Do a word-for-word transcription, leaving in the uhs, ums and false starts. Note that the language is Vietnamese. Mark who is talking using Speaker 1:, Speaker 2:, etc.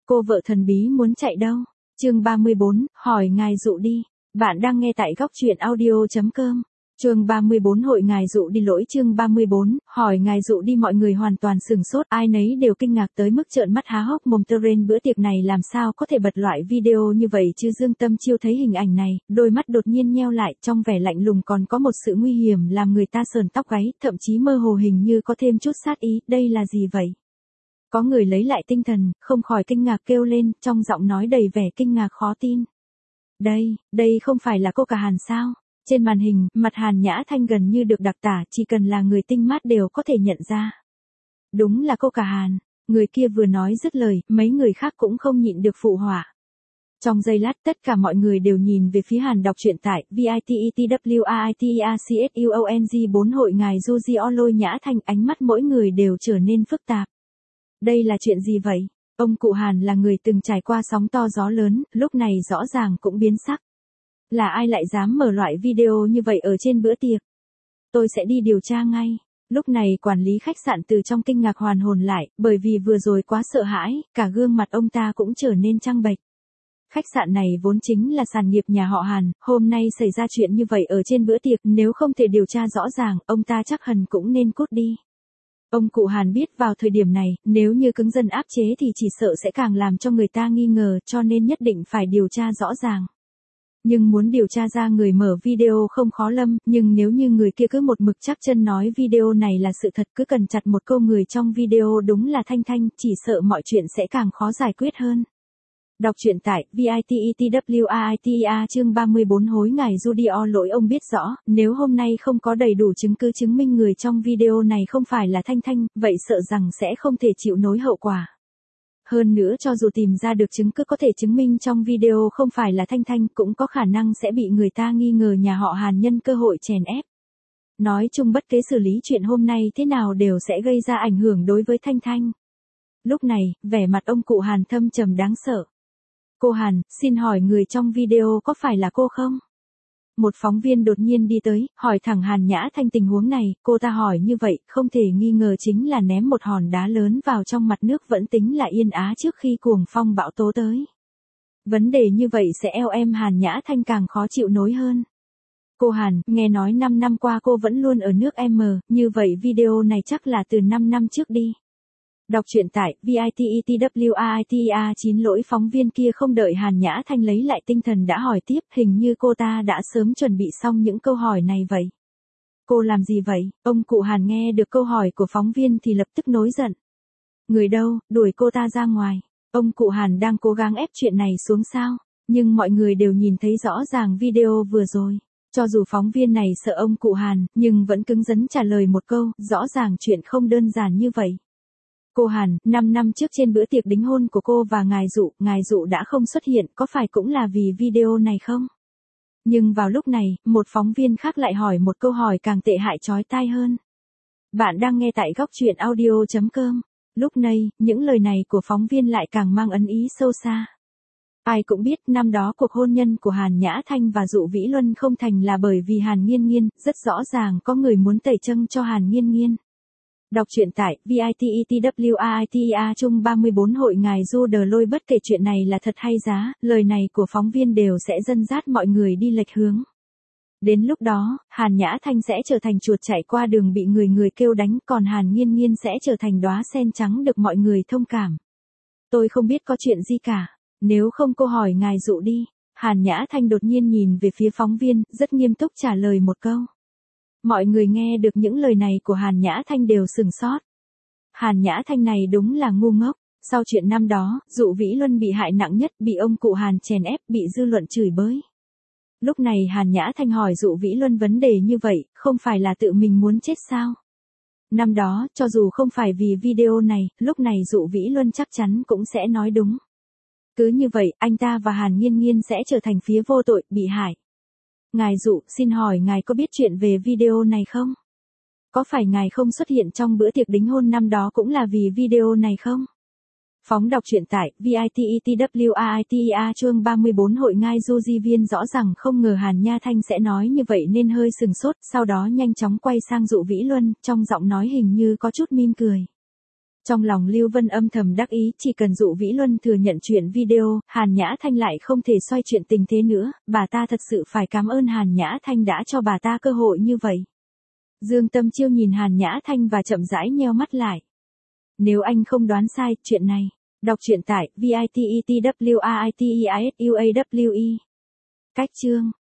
Speaker 1: Cô vợ thần bí muốn chạy đâu? Chương ba mươi bốn, hỏi ngài dụ đi. Bạn đang nghe tại góc truyện audio chấm com. Chương ba mươi bốn hội ngài dụ đi lỗi chương ba mươi bốn, hỏi ngài dụ đi mọi người hoàn toàn sửng sốt, ai nấy đều kinh ngạc tới mức trợn mắt há hốc mồm. Terrain bữa tiệc này làm sao có thể bật loại video như vậy chứ? Dương Tâm Chiêu thấy hình ảnh này, đôi mắt đột nhiên nheo lại, trong vẻ lạnh lùng còn có một sự nguy hiểm làm người ta sờn tóc gáy, thậm chí mơ hồ hình như có thêm chút sát ý, đây là gì vậy? Có người lấy lại tinh thần, không khỏi kinh ngạc kêu lên, trong giọng nói đầy vẻ kinh ngạc khó tin. Đây, đây không phải là cô cả Hàn sao? Trên màn hình, mặt Hàn Nhã Thanh gần như được đặc tả, chỉ cần là người tinh mắt đều có thể nhận ra. Đúng là cô cả Hàn, người kia vừa nói dứt lời, mấy người khác cũng không nhịn được phụ họa. Trong giây lát tất cả mọi người đều nhìn về phía Hàn đọc truyện tại VITETWAITERCSUONG bốn hội ngài Juji Lôi Nhã Thanh, ánh mắt mỗi người đều trở nên phức tạp. Đây là chuyện gì vậy? Ông cụ Hàn là người từng trải qua sóng to gió lớn, lúc này rõ ràng cũng biến sắc. Là ai lại dám mở loại video như vậy ở trên bữa tiệc? Tôi sẽ đi điều tra ngay. Lúc này quản lý khách sạn từ trong kinh ngạc hoàn hồn lại, bởi vì vừa rồi quá sợ hãi, cả gương mặt ông ta cũng trở nên trắng bệch. Khách sạn này vốn chính là sản nghiệp nhà họ Hàn, hôm nay xảy ra chuyện như vậy ở trên bữa tiệc, nếu không thể điều tra rõ ràng, ông ta chắc hẳn cũng nên cút đi. Ông cụ Hàn biết vào thời điểm này, nếu như cứng rắn áp chế thì chỉ sợ sẽ càng làm cho người ta nghi ngờ, cho nên nhất định phải điều tra rõ ràng. Nhưng muốn điều tra ra người mở video không khó lắm, nhưng nếu như người kia cứ một mực chắc chân nói video này là sự thật, cứ cần chặt một câu người trong video đúng là Thanh Thanh, chỉ sợ mọi chuyện sẽ càng khó giải quyết hơn. Đọc truyện tại VITETWAITER chương ba mươi bốn hối ngài Judy lỗi. Ông biết rõ, nếu hôm nay không có đầy đủ chứng cứ chứng minh người trong video này không phải là Thanh Thanh, vậy sợ rằng sẽ không thể chịu nổi hậu quả. Hơn nữa cho dù tìm ra được chứng cứ có thể chứng minh trong video không phải là Thanh Thanh, cũng có khả năng sẽ bị người ta nghi ngờ nhà họ Hàn nhân cơ hội chèn ép. Nói chung bất kể xử lý chuyện hôm nay thế nào đều sẽ gây ra ảnh hưởng đối với Thanh Thanh. Lúc này, vẻ mặt ông cụ Hàn thâm trầm đáng sợ. Cô Hàn, xin hỏi người trong video có phải là cô không? Một phóng viên đột nhiên đi tới, hỏi thẳng Hàn Nhã Thanh tình huống này, cô ta hỏi như vậy, không thể nghi ngờ chính là ném một hòn đá lớn vào trong mặt nước vẫn tính là yên á trước khi cuồng phong bão tố tới. Vấn đề như vậy sẽ eo em Hàn Nhã Thanh càng khó chịu nổi hơn. Cô Hàn, nghe nói năm năm qua cô vẫn luôn ở nước M, như vậy video này chắc là từ năm năm trước đi. Đọc truyện tại VITETWAITER chín lỗi. Phóng viên kia không đợi Hàn Nhã Thanh lấy lại tinh thần đã hỏi tiếp, hình như cô ta đã sớm chuẩn bị xong những câu hỏi này vậy. Cô làm gì vậy? Ông cụ Hàn nghe được câu hỏi của phóng viên thì lập tức nổi giận. Người đâu, đuổi cô ta ra ngoài. Ông cụ Hàn đang cố gắng ép chuyện này xuống sao, nhưng mọi người đều nhìn thấy rõ ràng video vừa rồi. Cho dù phóng viên này sợ ông cụ Hàn, nhưng vẫn cứng rắn trả lời một câu, rõ ràng chuyện không đơn giản như vậy. Cô Hàn, năm năm trước trên bữa tiệc đính hôn của cô và ngài Dụ, ngài Dụ đã không xuất hiện, có phải cũng là vì video này không? Nhưng vào lúc này, một phóng viên khác lại hỏi một câu hỏi càng tệ hại chói tai hơn. Bạn đang nghe tại góc truyện audio chấm com. Lúc này, những lời này của phóng viên lại càng mang ẩn ý sâu xa. Ai cũng biết năm đó cuộc hôn nhân của Hàn Nhã Thanh và Dụ Vĩ Luân không thành là bởi vì Hàn Nghiên Nghiên, rất rõ ràng có người muốn tẩy trăng cho Hàn Nghiên Nghiên. Đọc truyện tại VITETWAITER chung ba mươi bốn hội ngài Du Đờ Lôi. Bất kể chuyện này là thật hay giá, lời này của phóng viên đều sẽ dẫn dắt mọi người đi lệch hướng. Đến lúc đó, Hàn Nhã Thanh sẽ trở thành chuột chạy qua đường bị người người kêu đánh, còn Hàn Nghiên Nghiên sẽ trở thành đóa sen trắng được mọi người thông cảm. Tôi không biết có chuyện gì cả, nếu không cô hỏi ngài Dụ đi. Hàn Nhã Thanh đột nhiên nhìn về phía phóng viên, rất nghiêm túc trả lời một câu. Mọi người nghe được những lời này của Hàn Nhã Thanh đều sửng sốt. Hàn Nhã Thanh này đúng là ngu ngốc. Sau chuyện năm đó, Dụ Vĩ Luân bị hại nặng nhất, bị ông cụ Hàn chèn ép, bị dư luận chửi bới. Lúc này Hàn Nhã Thanh hỏi Dụ Vĩ Luân vấn đề như vậy, không phải là tự mình muốn chết sao? Năm đó, cho dù không phải vì video này, lúc này Dụ Vĩ Luân chắc chắn cũng sẽ nói đúng. Cứ như vậy, anh ta và Hàn Nghiên Nghiên sẽ trở thành phía vô tội, bị hại. Ngài Dụ, xin hỏi ngài có biết chuyện về video này không? Có phải ngài không xuất hiện trong bữa tiệc đính hôn năm đó cũng là vì video này không? Phóng đọc truyện tại VITETWAITER chương ba mươi bốn hội ngai Du Di Viên rõ ràng không ngờ Hàn Nha Thanh sẽ nói như vậy nên hơi sừng sốt, sau đó nhanh chóng quay sang Dụ Vĩ Luân, trong giọng nói hình như có chút mỉm cười. Trong lòng Lưu Vân âm thầm đắc ý, chỉ cần Dụ Vĩ Luân thừa nhận chuyện video, Hàn Nhã Thanh lại không thể xoay chuyện tình thế nữa, bà ta thật sự phải cảm ơn Hàn Nhã Thanh đã cho bà ta cơ hội như vậy. Dương Tâm Chiêu nhìn Hàn Nhã Thanh và chậm rãi nheo mắt lại. Nếu anh không đoán sai, chuyện này. Đọc truyện tại vitetwriters. Cách chương